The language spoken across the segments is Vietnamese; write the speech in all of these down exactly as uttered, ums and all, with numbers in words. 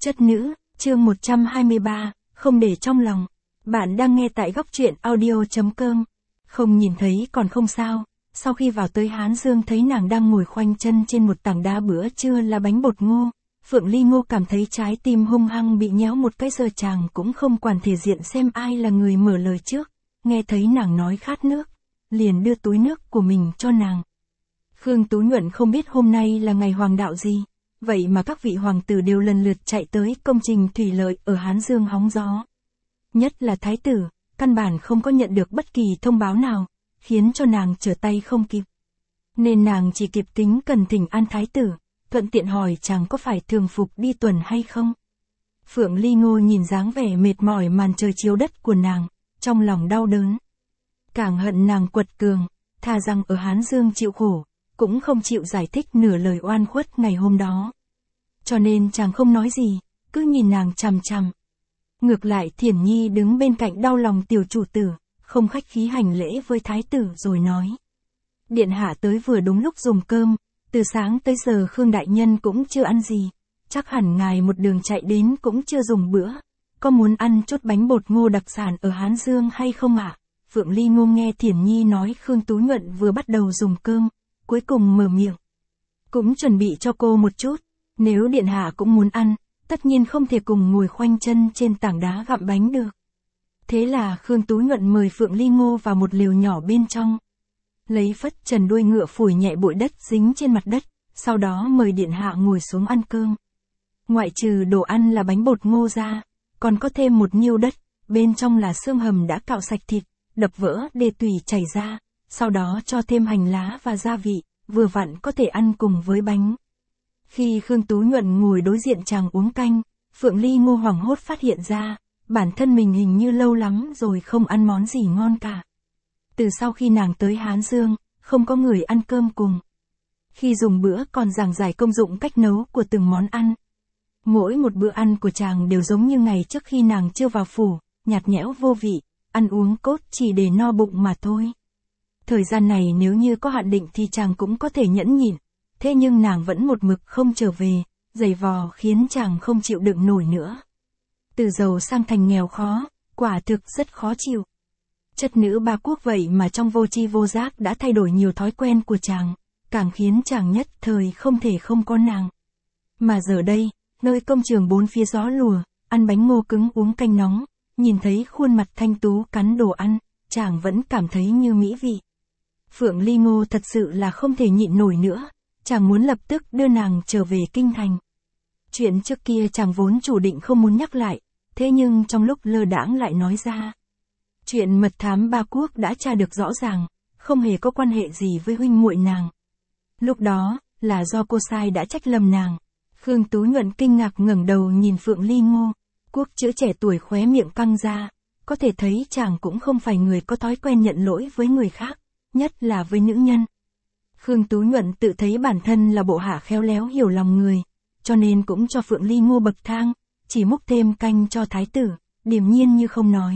Chất nữ, chương một trăm hai mươi ba, không để trong lòng. Bạn đang nghe tại góc truyện audio.com. Không nhìn thấy còn không sao, sau khi vào tới Hán Dương thấy nàng đang ngồi khoanh chân trên một tảng đá bữa trưa là bánh bột ngô. Phượng Ly Ngô cảm thấy trái tim hung hăng bị nhéo một cái, giờ chàng cũng không quản thể diện xem ai là người mở lời trước. Nghe thấy nàng nói khát nước, liền đưa túi nước của mình cho nàng. Khương Tú Nhuận không biết hôm nay là ngày hoàng đạo gì, vậy mà các vị hoàng tử đều lần lượt chạy tới công trình thủy lợi ở Hán Dương hóng gió. Nhất là thái tử, căn bản không có nhận được bất kỳ thông báo nào, khiến cho nàng trở tay không kịp. Nên nàng chỉ kịp tính cần thỉnh an thái tử, thuận tiện hỏi chàng có phải thường phục đi tuần hay không. Phượng Ly Ngô nhìn dáng vẻ mệt mỏi màn trời chiếu đất của nàng, trong lòng đau đớn. Càng hận nàng quật cường, thà rằng ở Hán Dương chịu khổ, cũng không chịu giải thích nửa lời oan khuất ngày hôm đó. Cho nên chàng không nói gì, cứ nhìn nàng chằm chằm. Ngược lại Thiển Nhi đứng bên cạnh đau lòng tiểu chủ tử, không khách khí hành lễ với thái tử rồi nói. Điện hạ tới vừa đúng lúc dùng cơm, từ sáng tới giờ Khương đại nhân cũng chưa ăn gì, chắc hẳn ngài một đường chạy đến cũng chưa dùng bữa, có muốn ăn chút bánh bột ngô đặc sản ở Hán Dương hay không ạ? À? Phượng Ly Ngô nghe Thiển Nhi nói Khương Tú Nhuận vừa bắt đầu dùng cơm, cuối cùng mở miệng. Cũng chuẩn bị cho cô một chút, nếu điện hạ cũng muốn ăn, tất nhiên không thể cùng ngồi khoanh chân trên tảng đá gặm bánh được. Thế là Khương Tú Nhuận mời Phượng Ly Ngô vào một lều nhỏ bên trong. Lấy phất trần đuôi ngựa phủi nhẹ bụi đất dính trên mặt đất, sau đó mời điện hạ ngồi xuống ăn cơm. Ngoại trừ đồ ăn là bánh bột ngô ra, còn có thêm một nhiêu đất, bên trong là xương hầm đã cạo sạch thịt, đập vỡ để tùy chảy ra, sau đó cho thêm hành lá và gia vị, vừa vặn có thể ăn cùng với bánh. Khi Khương Tú Nhuận ngồi đối diện chàng uống canh, Phượng Ly Ngô hoảng hốt phát hiện ra, bản thân mình hình như lâu lắm rồi không ăn món gì ngon cả. Từ sau khi nàng tới Hán Dương, không có người ăn cơm cùng. Khi dùng bữa còn giảng giải công dụng cách nấu của từng món ăn. Mỗi một bữa ăn của chàng đều giống như ngày trước khi nàng chưa vào phủ, nhạt nhẽo vô vị, ăn uống cốt chỉ để no bụng mà thôi. Thời gian này nếu như có hạn định thì chàng cũng có thể nhẫn nhịn, thế nhưng nàng vẫn một mực không trở về, giày vò khiến chàng không chịu đựng nổi nữa. Từ giàu sang thành nghèo khó, quả thực rất khó chịu. Chất nữ ba quốc vậy mà trong vô tri vô giác đã thay đổi nhiều thói quen của chàng, càng khiến chàng nhất thời không thể không có nàng. Mà giờ đây, nơi công trường bốn phía gió lùa, ăn bánh ngô cứng uống canh nóng, nhìn thấy khuôn mặt thanh tú cắn đồ ăn, chàng vẫn cảm thấy như mỹ vị. Phượng Ly Ngô thật sự là không thể nhịn nổi nữa, chàng muốn lập tức đưa nàng trở về kinh thành. Chuyện trước kia chàng vốn chủ định không muốn nhắc lại, thế nhưng trong lúc lơ đãng lại nói ra. Chuyện mật thám ba quốc đã tra được rõ ràng, không hề có quan hệ gì với huynh muội nàng. Lúc đó, là do cô sai đã trách lầm nàng. Khương Tú Nhuận kinh ngạc ngẩng đầu nhìn Phượng Ly Ngô, quốc chữ trẻ tuổi khóe miệng căng ra, có thể thấy chàng cũng không phải người có thói quen nhận lỗi với người khác, nhất là với nữ nhân. Khương Tú Nhuận tự thấy bản thân là bộ hạ khéo léo hiểu lòng người, cho nên cũng cho Phượng Ly Ngô bậc thang, chỉ múc thêm canh cho thái tử, điềm nhiên như không nói.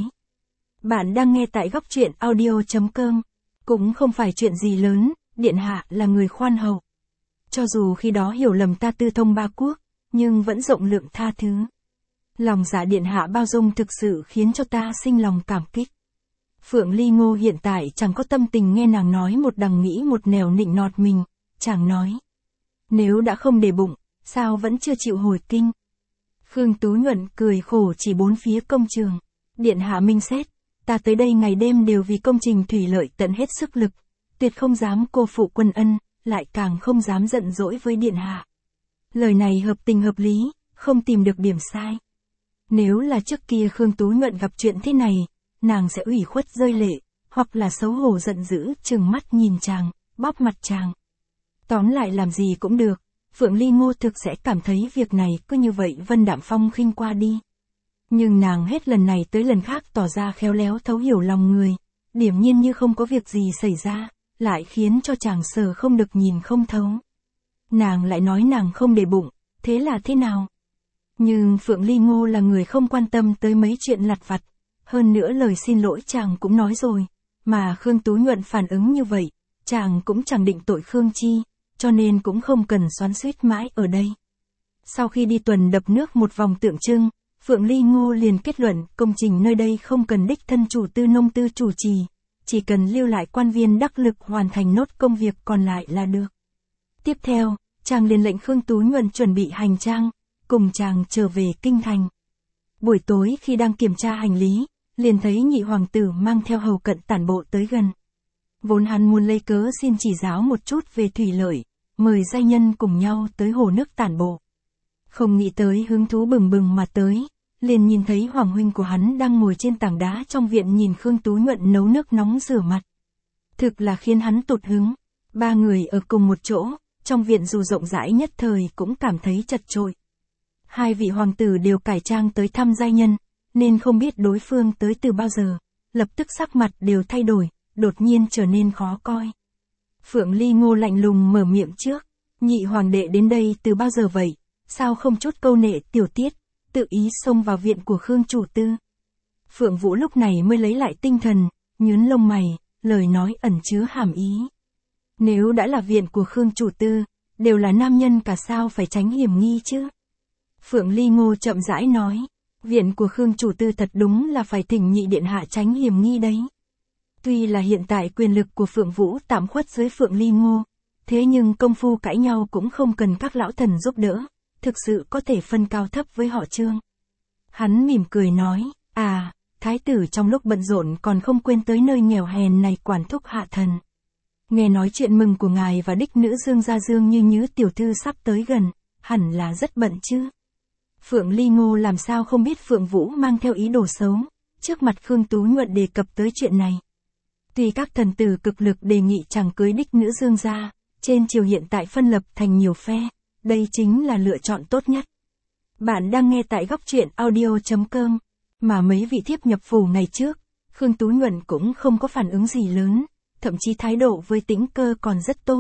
Bạn đang nghe tại góc truyện audio.com, cũng không phải chuyện gì lớn, điện hạ là người khoan hậu. Cho dù khi đó hiểu lầm ta tư thông ba quốc, nhưng vẫn rộng lượng tha thứ. Lòng dạ điện hạ bao dung thực sự khiến cho ta sinh lòng cảm kích. Phượng Ly Ngô hiện tại chẳng có tâm tình nghe nàng nói một đằng nghĩ một nẻo nịnh nọt mình, chàng nói. Nếu đã không để bụng, sao vẫn chưa chịu hồi kinh? Khương Tú Nhuận cười khổ chỉ bốn phía công trường. Điện hạ minh xét, ta tới đây ngày đêm đều vì công trình thủy lợi tận hết sức lực, tuyệt không dám cô phụ quân ân, lại càng không dám giận dỗi với điện hạ. Lời này hợp tình hợp lý, không tìm được điểm sai. Nếu là trước kia Khương Tú Nhuận gặp chuyện thế này, nàng sẽ ủy khuất rơi lệ, hoặc là xấu hổ giận dữ trừng mắt nhìn chàng, bóp mặt chàng. Tóm lại làm gì cũng được, Phượng Ly Ngô thực sẽ cảm thấy việc này cứ như vậy vân đạm phong khinh qua đi. Nhưng nàng hết lần này tới lần khác tỏ ra khéo léo thấu hiểu lòng người, điềm nhiên như không có việc gì xảy ra, lại khiến cho chàng sờ không được nhìn không thấu. Nàng lại nói nàng không để bụng, thế là thế nào? Nhưng Phượng Ly Ngô là người không quan tâm tới mấy chuyện lặt vặt, hơn nữa lời xin lỗi chàng cũng nói rồi, mà Khương Tú Nhuận phản ứng như vậy, chàng cũng chẳng định tội Khương Chi, cho nên cũng không cần xoắn xuýt mãi ở đây. Sau khi đi tuần đập nước một vòng tượng trưng, Phượng Ly Ngô liền kết luận công trình nơi đây không cần đích thân chủ tư nông tư chủ trì, chỉ cần lưu lại quan viên đắc lực hoàn thành nốt công việc còn lại là được. Tiếp theo, chàng liền lệnh Khương Tú Nhuận chuẩn bị hành trang, cùng chàng trở về kinh thành. Buổi tối khi đang kiểm tra hành lý, liền thấy nhị hoàng tử mang theo hầu cận tản bộ tới gần. Vốn hắn muốn lấy cớ xin chỉ giáo một chút về thủy lợi, mời giai nhân cùng nhau tới hồ nước tản bộ. Không nghĩ tới hứng thú bừng bừng mà tới, liền nhìn thấy hoàng huynh của hắn đang ngồi trên tảng đá trong viện nhìn Khương Tú Nhuận nấu nước nóng rửa mặt. Thực là khiến hắn tụt hứng, ba người ở cùng một chỗ, trong viện dù rộng rãi nhất thời cũng cảm thấy chật chội. Hai vị hoàng tử đều cải trang tới thăm giai nhân, nên không biết đối phương tới từ bao giờ, lập tức sắc mặt đều thay đổi, đột nhiên trở nên khó coi. Phượng Ly Ngô lạnh lùng mở miệng trước, nhị hoàng đệ đến đây từ bao giờ vậy, sao không chút câu nệ tiểu tiết, tự ý xông vào viện của Khương chủ tư. Phượng Vũ lúc này mới lấy lại tinh thần, nhướng lông mày, lời nói ẩn chứa hàm ý. Nếu đã là viện của Khương chủ tư, đều là nam nhân cả sao phải tránh hiểm nghi chứ. Phượng Ly Ngô chậm rãi nói, viện của Khương chủ tư thật đúng là phải thỉnh nhị điện hạ tránh hiểm nghi đấy. Tuy là hiện tại quyền lực của Phượng Vũ tạm khuất dưới Phượng Ly Ngô, thế nhưng công phu cãi nhau cũng không cần các lão thần giúp đỡ, thực sự có thể phân cao thấp với họ Trương. Hắn mỉm cười nói, à, thái tử trong lúc bận rộn còn không quên tới nơi nghèo hèn này quản thúc hạ thần. Nghe nói chuyện mừng của ngài và đích nữ Dương Gia Dương Như Nhứ tiểu thư sắp tới gần, hẳn là rất bận chứ. Phượng Ly Ngô làm sao không biết Phượng Vũ mang theo ý đồ xấu, trước mặt Khương Tú Nhuận đề cập tới chuyện này. Tuy các thần tử cực lực đề nghị chàng cưới đích nữ Dương gia, trên triều hiện tại phân lập thành nhiều phe, đây chính là lựa chọn tốt nhất. Bạn đang nghe tại góc truyện audio chấm com, mà mấy vị thiếp nhập phủ ngày trước, Khương Tú Nhuận cũng không có phản ứng gì lớn, thậm chí thái độ với Tĩnh Cơ còn rất tốt.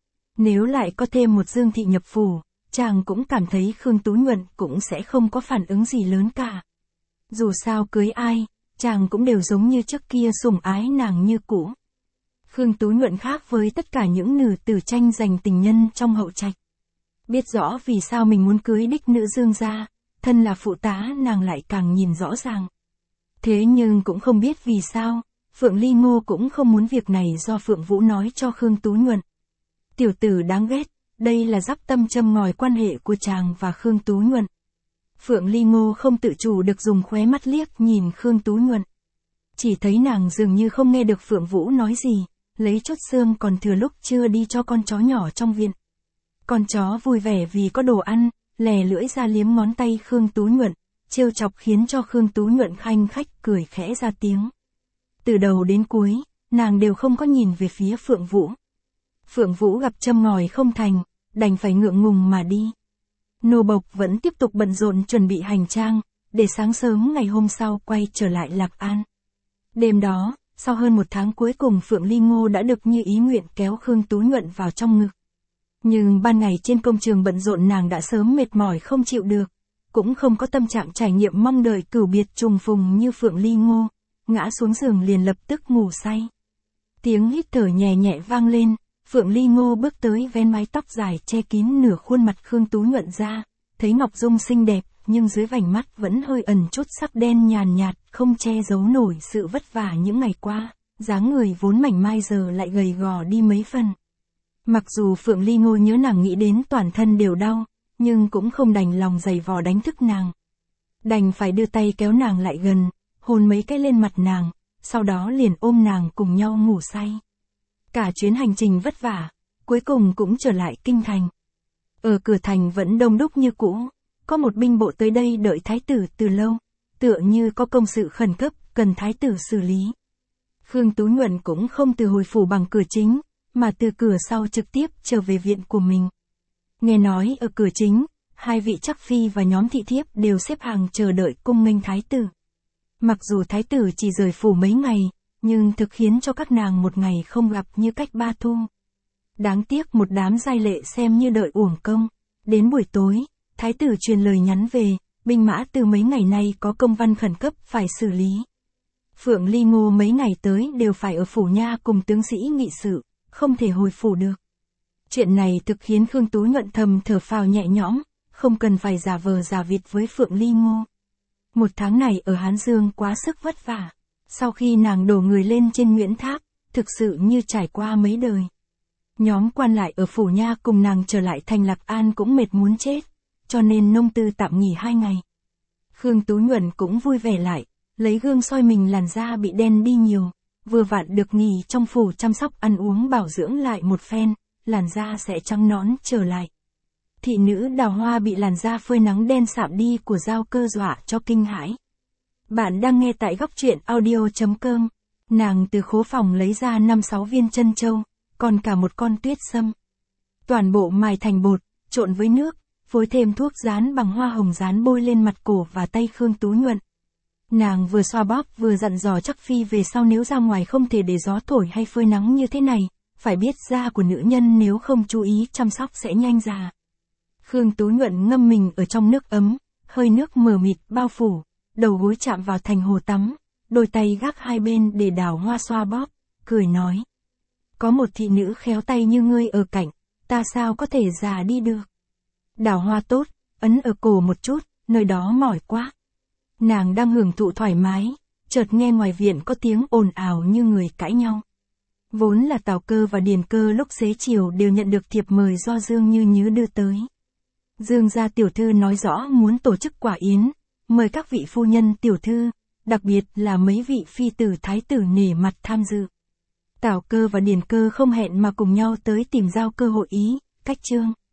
Nếu lại có thêm một Dương thị nhập phủ, chàng cũng cảm thấy Khương Tú Nhuận cũng sẽ không có phản ứng gì lớn cả. Dù sao cưới ai, chàng cũng đều giống như trước kia sủng ái nàng như cũ. Khương Tú Nhuận khác với tất cả những nữ tử tranh giành tình nhân trong hậu trạch. Biết rõ vì sao mình muốn cưới đích nữ Dương gia, thân là phụ tá nàng lại càng nhìn rõ ràng. Thế nhưng cũng không biết vì sao, Phượng Ly Ngô cũng không muốn việc này do Phượng Vũ nói cho Khương Tú Nhuận. Tiểu tử đáng ghét, đây là dắp tâm châm ngòi quan hệ của chàng và Khương Tú Nhuận. Phượng Ly Ngô không tự chủ được dùng khóe mắt liếc nhìn Khương Tú Nhuận. Chỉ thấy nàng dường như không nghe được Phượng Vũ nói gì, lấy chút xương còn thừa lúc chưa đi cho con chó nhỏ trong viện. Con chó vui vẻ vì có đồ ăn, lè lưỡi ra liếm ngón tay Khương Tú Nhuận, trêu chọc khiến cho Khương Tú Nhuận khanh khách cười khẽ ra tiếng. Từ đầu đến cuối, nàng đều không có nhìn về phía Phượng Vũ. Phượng Vũ gặp châm ngòi không thành, đành phải ngượng ngùng mà đi. Nô bộc vẫn tiếp tục bận rộn chuẩn bị hành trang, để sáng sớm ngày hôm sau quay trở lại Lạc An. Đêm đó, sau hơn một tháng cuối cùng Phượng Ly Ngô đã được như ý nguyện kéo Khương Tú Nhuận vào trong ngực. Nhưng ban ngày trên công trường bận rộn nàng đã sớm mệt mỏi không chịu được, cũng không có tâm trạng trải nghiệm mong đợi cửu biệt trùng phùng như Phượng Ly Ngô, ngã xuống giường liền lập tức ngủ say. Tiếng hít thở nhẹ nhẹ vang lên, Phượng Ly Ngô bước tới vén mái tóc dài che kín nửa khuôn mặt Khương Tú Nhuận ra, thấy ngọc dung xinh đẹp, nhưng dưới vành mắt vẫn hơi ẩn chút sắc đen nhàn nhạt, không che giấu nổi sự vất vả những ngày qua, dáng người vốn mảnh mai giờ lại gầy gò đi mấy phần. Mặc dù Phượng Ly Ngô nhớ nàng nghĩ đến toàn thân đều đau, nhưng cũng không đành lòng giày vò đánh thức nàng. Đành phải đưa tay kéo nàng lại gần, hôn mấy cái lên mặt nàng, sau đó liền ôm nàng cùng nhau ngủ say. Cả chuyến hành trình vất vả, cuối cùng cũng trở lại kinh thành. Ở cửa thành vẫn đông đúc như cũ, có một binh bộ tới đây đợi thái tử từ lâu, tựa như có công sự khẩn cấp, cần thái tử xử lý. Khương Tú Nhuận cũng không từ hồi phủ bằng cửa chính, mà từ cửa sau trực tiếp trở về viện của mình. Nghe nói ở cửa chính, hai vị chắc phi và nhóm thị thiếp đều xếp hàng chờ đợi cung nghênh thái tử. Mặc dù thái tử chỉ rời phủ mấy ngày, nhưng thực khiến cho các nàng một ngày không gặp như cách ba thu. Đáng tiếc một đám giai lệ xem như đợi uổng công. Đến buổi tối, thái tử truyền lời nhắn về, binh mã từ mấy ngày nay có công văn khẩn cấp phải xử lý. Phượng Ly Ngô mấy ngày tới đều phải ở phủ nha cùng tướng sĩ nghị sự, không thể hồi phủ được. Chuyện này thực khiến Khương Tú Nhuận thầm thở phào nhẹ nhõm, không cần phải giả vờ giả vịt với Phượng Ly Ngô. Một tháng này ở Hán Dương quá sức vất vả. Sau khi nàng đổ người lên trên Nguyễn Tháp, thực sự như trải qua mấy đời. Nhóm quan lại ở Phủ Nha cùng nàng trở lại thành Lạc An cũng mệt muốn chết, cho nên nông tư tạm nghỉ hai ngày. Khương Tú Nhuận cũng vui vẻ lại, lấy gương soi mình làn da bị đen đi nhiều, vừa vặn được nghỉ trong phủ chăm sóc ăn uống bảo dưỡng lại một phen, làn da sẽ trắng nõn trở lại. Thị nữ Đào Hoa bị làn da phơi nắng đen sạm đi của Giao Cơ dọa cho kinh hãi. Bạn đang nghe tại góc truyện audio chấm com. Nàng từ khố phòng lấy ra năm sáu viên trân châu, còn cả một con tuyết sâm. Toàn bộ mài thành bột, trộn với nước, phối thêm thuốc dán bằng hoa hồng dán bôi lên mặt cổ và tay Khương Tú Nhuận. Nàng vừa xoa bóp vừa dặn dò chắc phi về sau nếu ra ngoài không thể để gió thổi hay phơi nắng như thế này, phải biết da của nữ nhân nếu không chú ý chăm sóc sẽ nhanh già. Khương Tú Nhuận ngâm mình ở trong nước ấm, hơi nước mờ mịt bao phủ, đầu gối chạm vào thành hồ tắm, đôi tay gác hai bên để Đào Hoa xoa bóp, cười nói. Có một thị nữ khéo tay như ngươi ở cạnh, ta sao có thể già đi được. Đào Hoa tốt, ấn ở cổ một chút, nơi đó mỏi quá. Nàng đang hưởng thụ thoải mái, chợt nghe ngoài viện có tiếng ồn ào như người cãi nhau. Vốn là Tào Cơ và Điền Cơ lúc xế chiều đều nhận được thiệp mời do Dương Như Nhứ đưa tới. Dương gia tiểu thư nói rõ muốn tổ chức quả yến, mời các vị phu nhân tiểu thư, đặc biệt là mấy vị phi tử thái tử nể mặt tham dự. Tào Cơ và Điền Cơ không hẹn mà cùng nhau tới tìm Giao Cơ hội ý, cách trương.